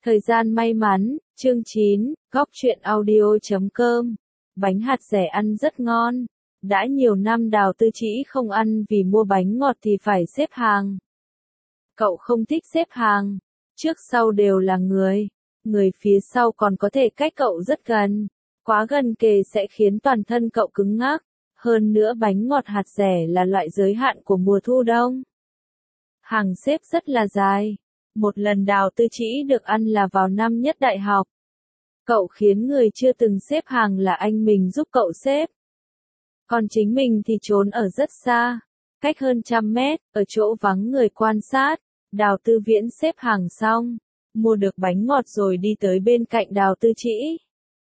Thời gian may mắn, chương 9, góc truyện audio.com. Bánh hạt dẻ ăn rất ngon. Đã nhiều năm Đào Tư Trĩ không ăn vì mua bánh ngọt thì phải xếp hàng. Cậu không thích xếp hàng. Trước sau đều là người phía sau còn có thể cách cậu rất gần. Quá gần kề sẽ khiến toàn thân cậu cứng ngắc. Hơn nữa bánh ngọt hạt dẻ là loại giới hạn của mùa thu đông. Hàng xếp rất là dài. Một lần Đào Tư Trĩ được ăn là vào năm nhất đại học. Cậu khiến người chưa từng xếp hàng là anh mình giúp cậu xếp. Còn chính mình thì trốn ở rất xa, cách hơn 100 mét, ở chỗ vắng người quan sát. Đào Tư Viễn xếp hàng xong, mua được bánh ngọt rồi đi tới bên cạnh Đào Tư Trĩ.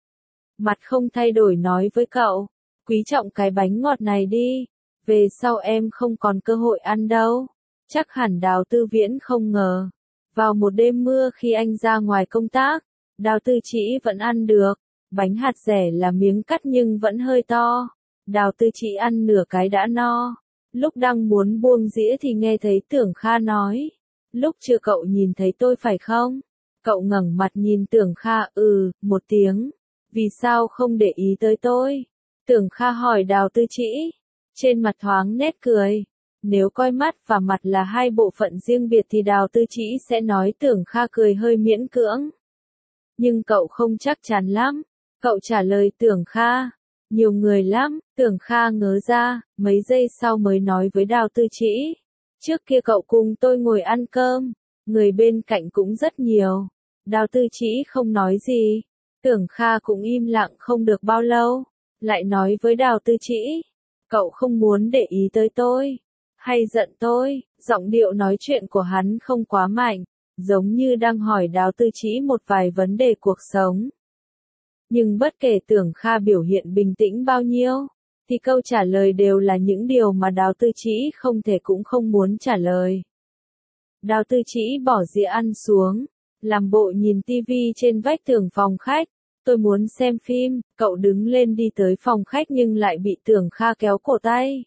Mặt không thay đổi nói với cậu, quý trọng cái bánh ngọt này đi, về sau em không còn cơ hội ăn đâu. Chắc hẳn Đào Tư Viễn không ngờ. Vào một đêm mưa khi anh ra ngoài công tác, Đào Tư Trĩ vẫn ăn được. Bánh hạt dẻ là miếng cắt nhưng vẫn hơi to. Đào Tư Trĩ ăn nửa cái đã no. Lúc đang muốn buông dĩa thì nghe thấy Tưởng Kha nói. Lúc chưa cậu nhìn thấy tôi phải không? Cậu ngẩng mặt nhìn Tưởng Kha, một tiếng. Vì sao không để ý tới tôi? Tưởng Kha hỏi Đào Tư Trĩ. Trên mặt thoáng nét cười. Nếu coi mắt và mặt là hai bộ phận riêng biệt thì Đào Tư Trĩ sẽ nói Tưởng Kha cười hơi miễn cưỡng. Nhưng cậu không chắc chắn lắm. Cậu trả lời Tưởng Kha. Nhiều người lắm. Tưởng Kha ngớ ra, mấy giây sau mới nói với Đào Tư Trĩ. Trước kia cậu cùng tôi ngồi ăn cơm. Người bên cạnh cũng rất nhiều. Đào Tư Trĩ không nói gì. Tưởng Kha cũng im lặng không được bao lâu. Lại nói với Đào Tư Trĩ. Cậu không muốn để ý tới tôi. Hay giận tôi, giọng điệu nói chuyện của hắn không quá mạnh, giống như đang hỏi Đào Tư Trĩ một vài vấn đề cuộc sống. Nhưng bất kể Tưởng Kha biểu hiện bình tĩnh bao nhiêu, thì câu trả lời đều là những điều mà Đào Tư Trĩ không thể cũng không muốn trả lời. Đào Tư Trĩ bỏ dĩa ăn xuống, làm bộ nhìn tivi trên vách tường phòng khách. Tôi muốn xem phim, cậu đứng lên đi tới phòng khách nhưng lại bị Tưởng Kha kéo cổ tay.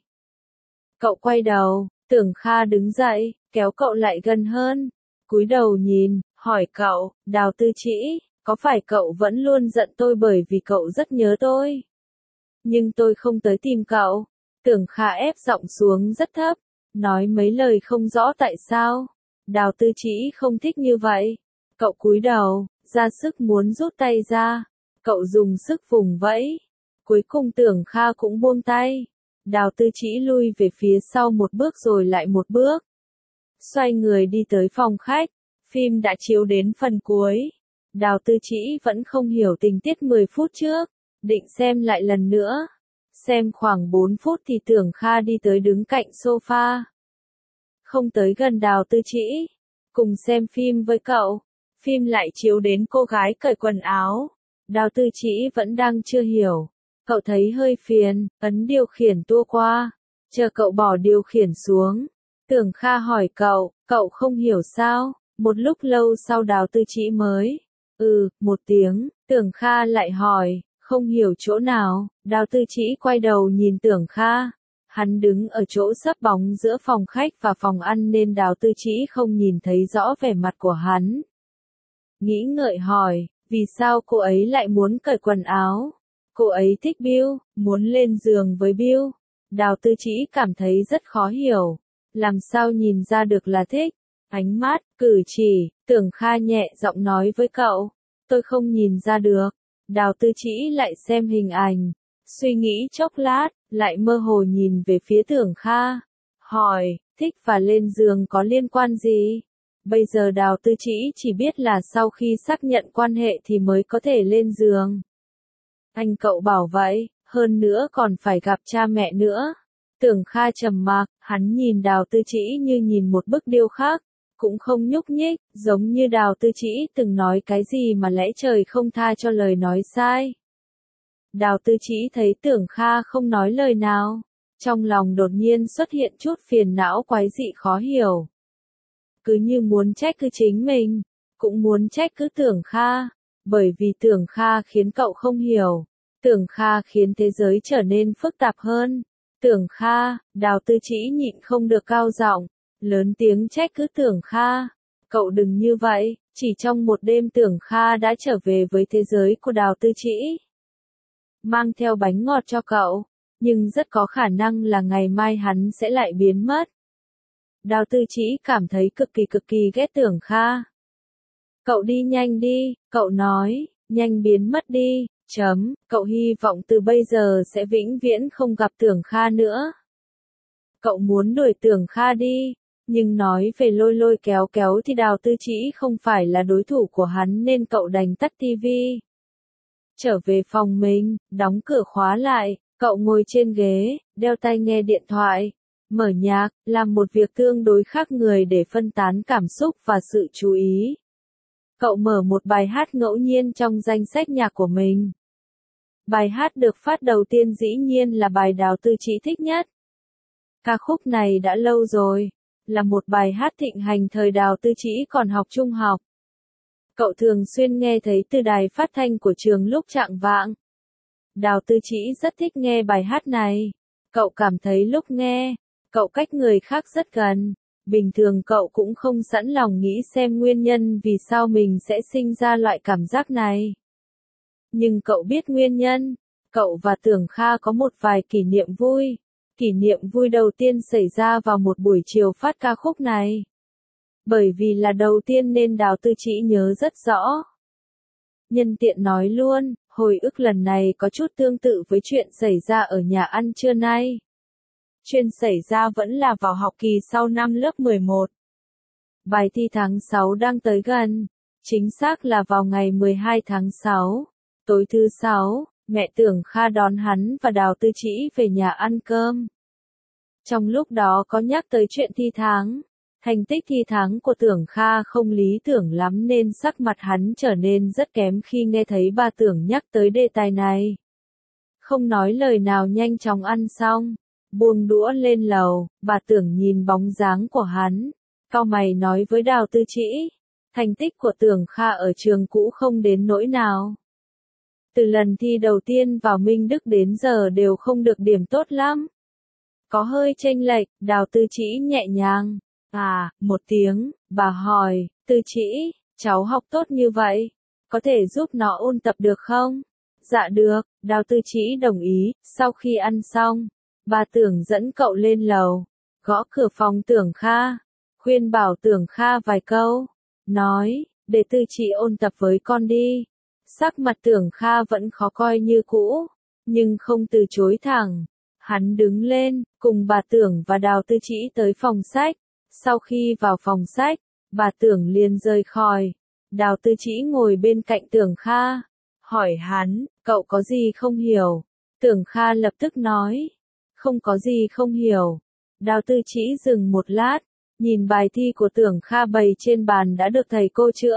Cậu quay đầu, Tưởng Kha đứng dậy, kéo cậu lại gần hơn. Cúi đầu nhìn, hỏi cậu, Đào Tư Trĩ, có phải cậu vẫn luôn giận tôi bởi vì cậu rất nhớ tôi? Nhưng tôi không tới tìm cậu. Tưởng Kha ép giọng xuống rất thấp, nói mấy lời không rõ tại sao. Đào Tư Trĩ không thích như vậy. Cậu cúi đầu, ra sức muốn rút tay ra. Cậu dùng sức vùng vẫy. Cuối cùng Tưởng Kha cũng buông tay. Đào Tư Trĩ lui về phía sau một bước rồi lại một bước. Xoay người đi tới phòng khách. Phim đã chiếu đến phần cuối. Đào Tư Trĩ vẫn không hiểu tình tiết 10 phút trước. Định xem lại lần nữa. Xem khoảng 4 phút thì Tưởng Kha đi tới đứng cạnh sofa. Không tới gần Đào Tư Trĩ. Cùng xem phim với cậu. Phim lại chiếu đến cô gái cởi quần áo. Đào Tư Trĩ vẫn đang chưa hiểu. Cậu thấy hơi phiền, ấn điều khiển tua qua. Chờ cậu bỏ điều khiển xuống. Tưởng Kha hỏi cậu không hiểu sao? Một lúc lâu sau Đào Tư Trĩ mới. Một tiếng, Tưởng Kha lại hỏi, không hiểu chỗ nào? Đào Tư Trĩ quay đầu nhìn Tưởng Kha. Hắn đứng ở chỗ sấp bóng giữa phòng khách và phòng ăn nên Đào Tư Trĩ không nhìn thấy rõ vẻ mặt của hắn. Nghĩ ngợi hỏi, vì sao cô ấy lại muốn cởi quần áo? Cô ấy thích Bill, muốn lên giường với Bill. Đào Tư Trĩ cảm thấy rất khó hiểu. Làm sao nhìn ra được là thích? Ánh mắt, cử chỉ, Tưởng Kha nhẹ giọng nói với cậu. Tôi không nhìn ra được. Đào Tư Trĩ lại xem hình ảnh. Suy nghĩ chốc lát, lại mơ hồ nhìn về phía Tưởng Kha. Hỏi, thích và lên giường có liên quan gì? Bây giờ Đào Tư Trĩ chỉ biết là sau khi xác nhận quan hệ thì mới có thể lên giường. Anh cậu bảo vậy, hơn nữa còn phải gặp cha mẹ nữa. Tưởng Kha trầm mặc, hắn nhìn Đào Tư Trĩ như nhìn một bức điêu khắc, cũng không nhúc nhích, giống như Đào Tư Trĩ từng nói cái gì mà lẽ trời không tha cho lời nói sai. Đào Tư Trĩ thấy Tưởng Kha không nói lời nào, trong lòng đột nhiên xuất hiện chút phiền não quái dị khó hiểu. Cứ như muốn trách cứ chính mình, cũng muốn trách cứ Tưởng Kha, bởi vì Tưởng Kha khiến cậu không hiểu. Tưởng Kha khiến thế giới trở nên phức tạp hơn. Tưởng Kha, Đào Tư Trĩ nhịn không được cao giọng, lớn tiếng trách cứ Tưởng Kha. Cậu đừng như vậy, Chỉ trong một đêm Tưởng Kha đã trở về với thế giới của Đào Tư Trĩ. Mang theo bánh ngọt cho cậu, nhưng rất có khả năng là ngày mai hắn sẽ lại biến mất. Đào Tư Trĩ cảm thấy cực kỳ ghét Tưởng Kha. Cậu đi nhanh đi, cậu nói, nhanh biến mất đi, cậu hy vọng từ bây giờ sẽ vĩnh viễn không gặp Tưởng Kha nữa. Cậu muốn đuổi Tưởng Kha đi, nhưng nói về lôi kéo thì Đào Tư Trĩ không phải là đối thủ của hắn nên cậu đành tắt tivi. Trở về phòng mình, đóng cửa khóa lại, cậu ngồi trên ghế, đeo tai nghe điện thoại, mở nhạc, làm một việc tương đối khác người để phân tán cảm xúc và sự chú ý. Cậu mở một bài hát ngẫu nhiên trong danh sách nhạc của mình. Bài hát được phát đầu tiên dĩ nhiên là bài Đào Tư Trĩ thích nhất. Ca khúc này đã lâu rồi, là một bài hát thịnh hành thời Đào Tư Trĩ còn học trung học. Cậu thường xuyên nghe thấy từ đài phát thanh của trường lúc chạng vạng. Đào Tư Trĩ rất thích nghe bài hát này. Cậu cảm thấy lúc nghe, cậu cách người khác rất gần. Bình thường cậu cũng không sẵn lòng nghĩ xem nguyên nhân vì sao mình sẽ sinh ra loại cảm giác này. Nhưng cậu biết nguyên nhân, cậu và Tưởng Kha có một vài kỷ niệm vui. Kỷ niệm vui đầu tiên xảy ra vào một buổi chiều phát ca khúc này. Bởi vì là đầu tiên nên Đào Tư Trĩ nhớ rất rõ. Nhân tiện nói luôn, hồi ức lần này có chút tương tự với chuyện xảy ra ở nhà ăn trưa nay. Chuyện xảy ra vẫn là vào học kỳ sau năm lớp 11. Bài thi tháng 6 đang tới gần, chính xác là vào ngày 12 tháng 6, tối thứ 6, mẹ Tưởng Kha đón hắn và Đào Tư Trĩ về nhà ăn cơm. Trong lúc đó có nhắc tới chuyện thi tháng. Thành tích thi tháng của Tưởng Kha không lý tưởng lắm nên sắc mặt hắn trở nên rất kém khi nghe thấy bà Tưởng nhắc tới đề tài này. Không nói lời nào nhanh chóng ăn xong, buông đũa lên lầu, bà Tưởng nhìn bóng dáng của hắn, cau mày nói với Đào Tư Trĩ, thành tích của Tưởng Kha ở trường cũ không đến nỗi nào. Từ lần thi đầu tiên vào Minh Đức đến giờ đều không được điểm tốt lắm. Có hơi chênh lệch, Đào Tư Trĩ nhẹ nhàng. Một tiếng, bà hỏi, Tư Trĩ, cháu học tốt như vậy, có thể giúp nó ôn tập được không? Dạ được, Đào Tư Trĩ đồng ý. Sau khi ăn xong, bà Tưởng dẫn cậu lên lầu, gõ cửa phòng Tưởng Kha, khuyên bảo Tưởng Kha vài câu, nói, để Tư Trĩ ôn tập với con đi. Sắc mặt Tưởng Kha vẫn khó coi như cũ, nhưng không từ chối thẳng. Hắn đứng lên, cùng bà Tưởng và Đào Tư Trĩ tới phòng sách. Sau khi vào phòng sách, bà Tưởng liền rời khỏi. Đào Tư Trĩ ngồi bên cạnh Tưởng Kha, hỏi hắn, cậu có gì không hiểu? Tưởng Kha lập tức nói, không có gì không hiểu. Đào Tư Trĩ dừng một lát, nhìn bài thi của Tưởng Kha bày trên bàn đã được thầy cô chữa.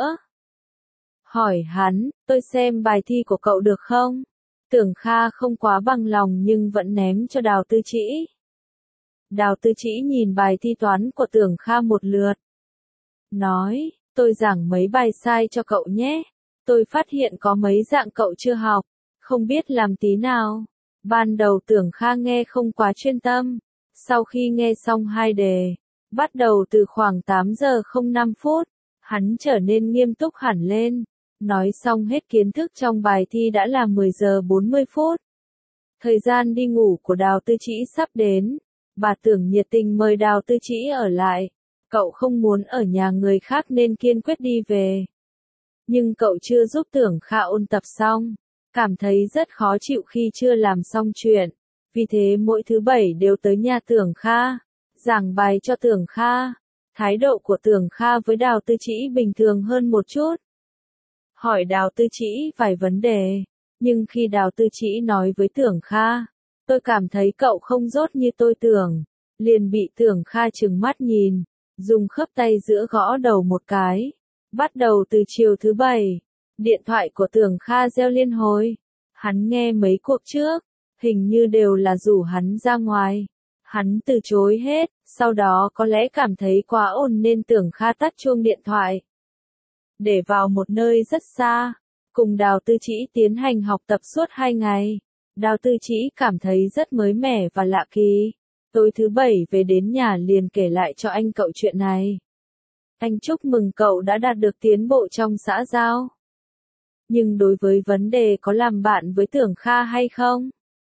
Hỏi hắn, tôi xem bài thi của cậu được không? Tưởng Kha không quá bằng lòng nhưng vẫn ném cho Đào Tư Trĩ. Đào Tư Trĩ nhìn bài thi toán của Tưởng Kha một lượt. Nói, tôi giảng mấy bài sai cho cậu nhé. Tôi phát hiện có mấy dạng cậu chưa học, không biết làm tí nào. Ban đầu Tưởng Kha nghe không quá chuyên tâm. Sau khi nghe xong 2 đề, bắt đầu từ khoảng 8 giờ 05 phút, hắn trở nên nghiêm túc hẳn lên. Nói xong hết kiến thức trong bài thi đã là 10 giờ 40 phút. Thời gian đi ngủ của Đào Tư Trĩ sắp đến. Bà Tưởng nhiệt tình mời Đào Tư Trĩ ở lại. Cậu không muốn ở nhà người khác nên kiên quyết đi về. Nhưng cậu chưa giúp Tưởng Kha ôn tập xong. Cảm thấy rất khó chịu khi chưa làm xong chuyện. Vì thế mỗi thứ 7 đều tới nhà Tưởng Kha, giảng bài cho Tưởng Kha. Thái độ của Tưởng Kha với Đào Tư Trĩ bình thường hơn một chút. Hỏi Đào Tư Trĩ vài vấn đề. Nhưng khi Đào Tư Trĩ nói với Tưởng Kha, tôi cảm thấy cậu không dốt như tôi tưởng. Liền bị Tưởng Kha trừng mắt nhìn, dùng khớp tay giữa gõ đầu một cái. Bắt đầu từ chiều thứ 7, điện thoại của Tưởng Kha reo liên hồi. Hắn nghe mấy cuộc trước, hình như đều là rủ hắn ra ngoài. Hắn từ chối hết, sau đó có lẽ cảm thấy quá ồn nên Tưởng Kha tắt chuông điện thoại. Để vào một nơi rất xa, cùng Đào Tư Trĩ tiến hành học tập suốt 2 ngày. Đào Tư Trĩ cảm thấy rất mới mẻ và lạ kỳ. Tối thứ 7 về đến nhà liền kể lại cho anh cậu chuyện này. Anh chúc mừng cậu đã đạt được tiến bộ trong xã giao. Nhưng đối với vấn đề có làm bạn với Tưởng Kha hay không,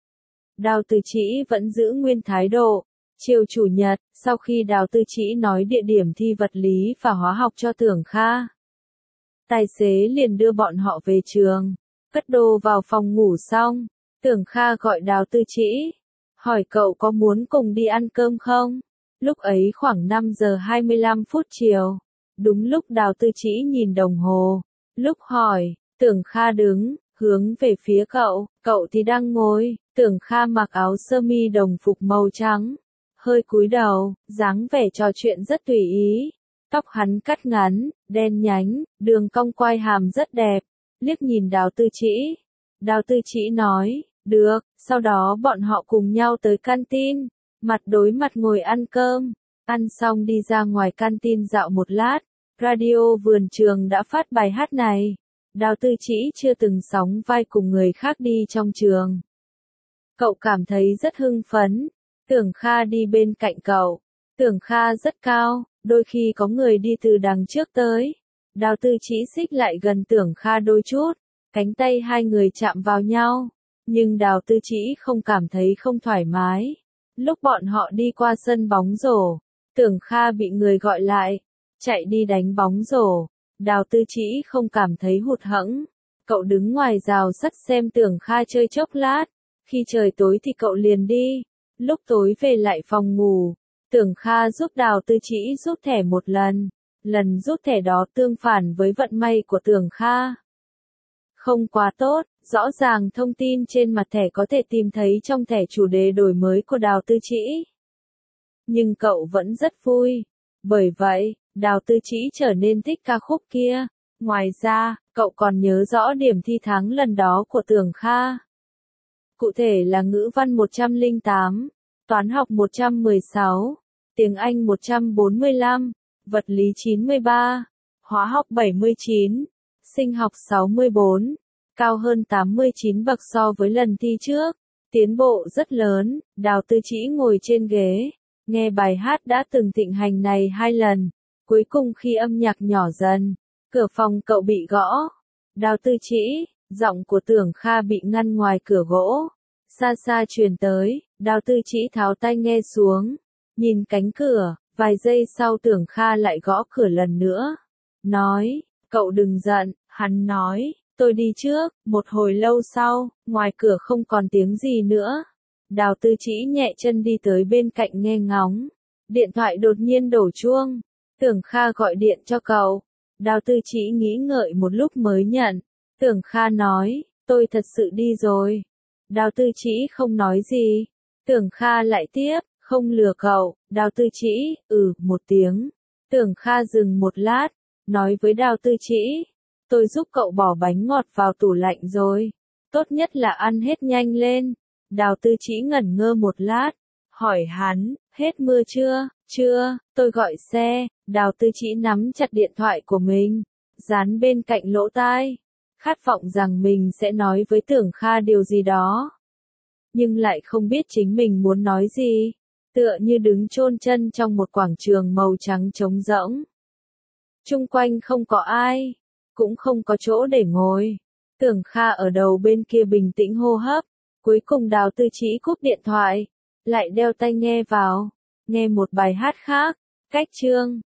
Đào Tư Trĩ vẫn giữ nguyên thái độ. Chiều Chủ nhật, sau khi Đào Tư Trĩ nói địa điểm thi vật lý và hóa học cho Tưởng Kha, tài xế liền đưa bọn họ về trường. Cất đồ vào phòng ngủ xong, Tưởng Kha gọi Đào Tư Trĩ, hỏi cậu có muốn cùng đi ăn cơm không? Lúc ấy khoảng 5 giờ 25 phút chiều. Đúng lúc Đào Tư Trĩ nhìn đồng hồ. Lúc hỏi, Tưởng Kha đứng, hướng về phía cậu thì đang ngồi. Tưởng Kha mặc áo sơ mi đồng phục màu trắng, hơi cúi đầu, dáng vẻ trò chuyện rất tùy ý. Tóc hắn cắt ngắn, đen nhánh, đường cong quai hàm rất đẹp. Liếc nhìn Đào Tư Trĩ. Đào Tư Trĩ nói, được, sau đó bọn họ cùng nhau tới canteen, mặt đối mặt ngồi ăn cơm. Ăn xong đi ra ngoài canteen dạo một lát, radio vườn trường đã phát bài hát này. Đào Tư Trĩ chưa từng sóng vai cùng người khác đi trong trường. Cậu cảm thấy rất hưng phấn. Tưởng Kha đi bên cạnh cậu. Tưởng Kha rất cao, đôi khi có người đi từ đằng trước tới. Đào Tư Trĩ xích lại gần Tưởng Kha đôi chút, cánh tay hai người chạm vào nhau. Nhưng Đào Tư Trĩ không cảm thấy không thoải mái. Lúc bọn họ đi qua sân bóng rổ, Tưởng Kha bị người gọi lại, chạy đi đánh bóng rổ. Đào Tư Trĩ không cảm thấy hụt hẫng. Cậu đứng ngoài rào sắt xem Tưởng Kha chơi chốc lát. Khi trời tối thì cậu liền đi. Lúc tối về lại phòng ngủ, Tưởng Kha giúp Đào Tư Trĩ rút thẻ một lần. Lần rút thẻ đó tương phản với vận may của Tưởng Kha. Không quá tốt, rõ ràng thông tin trên mặt thẻ có thể tìm thấy trong thẻ chủ đề đổi mới của Đào Tư Trĩ. Nhưng cậu vẫn rất vui. Bởi vậy, Đào Tư Trĩ trở nên thích ca khúc kia. Ngoài ra, cậu còn nhớ rõ điểm thi tháng lần đó của Tưởng Kha. Cụ thể là ngữ văn 108, toán học 116, tiếng Anh 145, vật lý 93, hóa học 79, sinh học 64, cao hơn 89 bậc so với lần thi trước. Tiến bộ rất lớn. Đào Tư Trĩ ngồi trên ghế, nghe bài hát đã từng thịnh hành này 2 lần. Cuối cùng khi âm nhạc nhỏ dần, cửa phòng cậu bị gõ. Đào Tư Trĩ, giọng của Tưởng Kha bị ngăn ngoài cửa gỗ. Xa xa truyền tới, Đào Tư Trĩ tháo tai nghe xuống, nhìn cánh cửa, vài giây sau Tưởng Kha lại gõ cửa lần nữa. Nói, cậu đừng giận, hắn nói, tôi đi trước. Một hồi lâu sau, ngoài cửa không còn tiếng gì nữa. Đào Tư Trĩ nhẹ chân đi tới bên cạnh nghe ngóng. Điện thoại đột nhiên đổ chuông. Tưởng Kha gọi điện cho cậu. Đào Tư Trĩ nghĩ ngợi một lúc mới nhận. Tưởng Kha nói, tôi thật sự đi rồi. Đào Tư Trĩ không nói gì. Tưởng Kha lại tiếp, không lừa cậu. Đào Tư Trĩ, một tiếng. Tưởng Kha dừng một lát, nói với Đào Tư Trĩ, tôi giúp cậu bỏ bánh ngọt vào tủ lạnh rồi. Tốt nhất là ăn hết nhanh lên. Đào Tư Trĩ ngẩn ngơ một lát, hỏi hắn, hết mưa chưa? Chưa, tôi gọi xe. Đào Tư Trĩ nắm chặt điện thoại của mình, dán bên cạnh lỗ tai, khát vọng rằng mình sẽ nói với Tưởng Kha điều gì đó. Nhưng lại không biết chính mình muốn nói gì, tựa như đứng chôn chân trong một quảng trường màu trắng trống rỗng. Chung quanh không có ai, cũng không có chỗ để ngồi. Tưởng Kha ở đầu bên kia bình tĩnh hô hấp. Cuối cùng Đào Tư Trĩ cúp điện thoại, lại đeo tai nghe vào, nghe một bài hát khác, cách chương.